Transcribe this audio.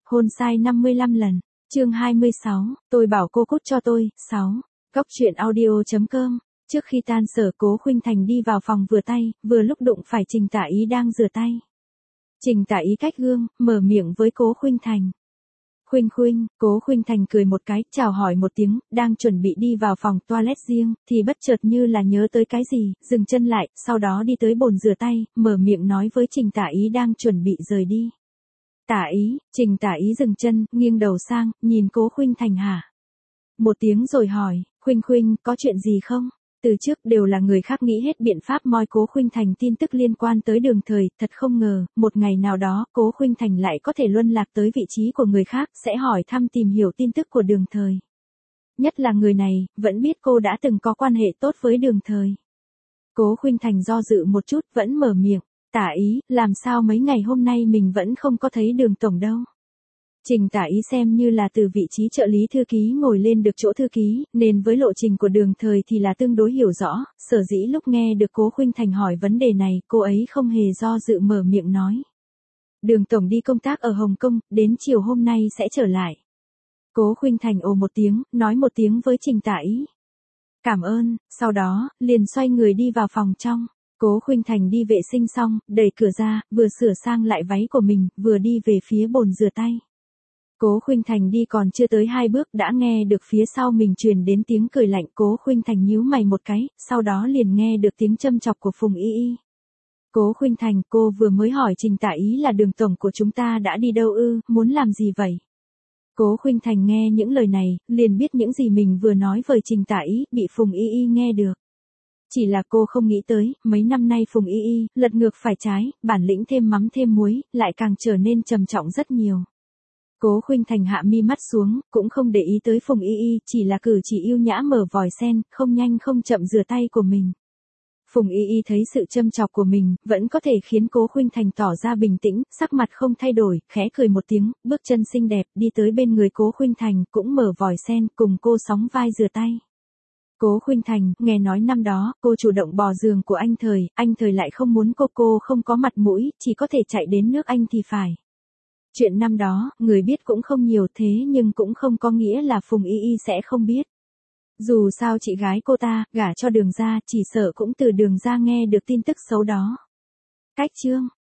Hôn sai 55 lần. Chương 26, tôi bảo cô cút cho tôi. 6. Góc truyện audio.com. Trước khi tan sở, Cố Khuynh Thành đi vào phòng rửa tay, vừa lúc đụng phải Trình Tả Ý đang rửa tay. Trình Tả Ý cách gương, mở miệng với Cố Khuynh Thành. Khuynh, Cố Khuynh Thành cười một cái, chào hỏi một tiếng, đang chuẩn bị đi vào phòng toilet riêng, thì bất chợt như là nhớ tới cái gì, dừng chân lại, sau đó đi tới bồn rửa tay, mở miệng nói với Trình Tả Ý đang chuẩn bị rời đi. Tả Ý, Trình Tả Ý dừng chân, nghiêng đầu sang, nhìn Cố Khuynh Thành hả? Một tiếng rồi hỏi, Khuynh, có chuyện gì không? Từ trước đều là người khác nghĩ hết biện pháp moi Cố Khuynh Thành tin tức liên quan tới Đường Thời, thật không ngờ, một ngày nào đó, Cố Khuynh Thành lại có thể luân lạc tới vị trí của người khác, sẽ hỏi thăm tìm hiểu tin tức của Đường Thời. Nhất là người này, vẫn biết cô đã từng có quan hệ tốt với Đường Thời. Cố Khuynh Thành do dự một chút, vẫn mở miệng, Tả Ý, làm sao mấy ngày hôm nay mình vẫn không có thấy Đường tổng đâu. Trình Tả Ý xem như là từ vị trí trợ lý thư ký ngồi lên được chỗ thư ký, nên với lộ trình của Đường Thời thì là tương đối hiểu rõ, sở dĩ lúc nghe được Cố Khuynh Thành hỏi vấn đề này, cô ấy không hề do dự mở miệng nói. Đường tổng đi công tác ở Hồng Kông, đến chiều hôm nay sẽ trở lại. Cố Khuynh Thành ồ một tiếng, nói một tiếng với Trình Tả Ý. Cảm ơn, sau đó, liền xoay người đi vào phòng trong. Cố Khuynh Thành đi vệ sinh xong, đẩy cửa ra, vừa sửa sang lại váy của mình, vừa đi về phía bồn rửa tay. Cố Khuynh Thành đi còn chưa tới 2 bước đã nghe được phía sau mình truyền đến tiếng cười lạnh. Cố Khuynh Thành nhíu mày một cái, sau đó liền nghe được tiếng châm chọc của Phùng Y Y. Cố Khuynh Thành, cô vừa mới hỏi Trình Tả Ý là Đường tổng của chúng ta đã đi đâu ư, muốn làm gì vậy? Cố Khuynh Thành nghe những lời này, liền biết những gì mình vừa nói với Trình Tả Ý, bị Phùng Y Y nghe được. Chỉ là cô không nghĩ tới, mấy năm nay Phùng Y Y, lật ngược phải trái, bản lĩnh thêm mắm thêm muối, lại càng trở nên trầm trọng rất nhiều. Cố Khuynh Thành hạ mi mắt xuống, cũng không để ý tới Phùng Y Y, chỉ là cử chỉ yêu nhã mở vòi sen, không nhanh không chậm rửa tay của mình. Phùng Y Y thấy sự châm chọc của mình, vẫn có thể khiến Cố Khuynh Thành tỏ ra bình tĩnh, sắc mặt không thay đổi, khẽ cười một tiếng, bước chân xinh đẹp, đi tới bên người Cố Khuynh Thành, cũng mở vòi sen, cùng cô sóng vai rửa tay. Cố Khuynh Thành, nghe nói năm đó, cô chủ động bò giường của anh Thời lại không muốn cô không có mặt mũi, chỉ có thể chạy đến nước Anh thì phải. Chuyện năm đó, người biết cũng không nhiều thế nhưng cũng không có nghĩa là Phùng Y Y sẽ không biết. Dù sao chị gái cô ta, gả cho Đường gia, chỉ sợ cũng từ Đường gia nghe được tin tức xấu đó. Cách chương